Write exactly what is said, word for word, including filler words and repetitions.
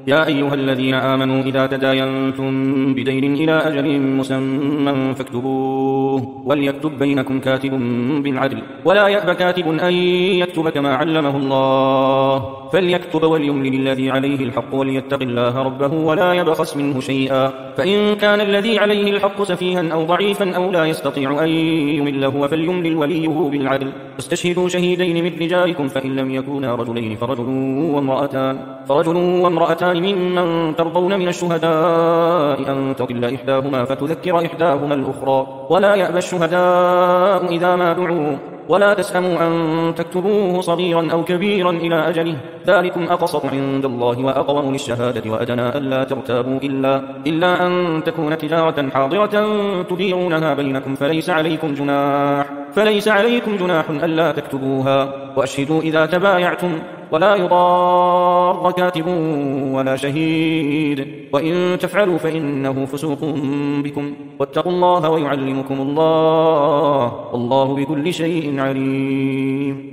يا أيها الذين آمنوا إذا تداينتم بدين إلى أجل مسمى فاكتبوه وليكتب بينكم كاتب بالعدل ولا يأب كاتب أن يكتب كما علمه الله فليكتب وليملل الذي عليه الحق وليتق الله ربه ولا يبخس منه شيئا فإن كان الذي عليه الحق سفيها أو ضعيفا أو لا يستطيع أن يمل هو فليملل وليه بالعدل واستشهدوا شهيدين من رجالكم فإن لم يكونا رجلين فرجل وامرأتان فرجل وامرأتان ممن ترضون من الشهداء أن تضل إحداهما فتذكر إحداهما الأخرى ولا يأبى الشهداء إذا ما دعوا ولا تسأموا أن تكتبوه صغيرا أو كبيرا إلى أجله ذلكم أقسط عند الله وأقوم للشهادة وأدنى ألا ترتابوا إلا, إلا أن تكون تجارة حاضرة تديرونها بينكم فليس عليكم جناح فليس عليكم جناح ألا تكتبوها وأشهدوا إذا تبايعتم ولا يضار كاتب ولا شهيد وإن تفعلوا فإنه فسوق بكم واتقوا الله ويعلمكم الله والله بكل شيء عليم.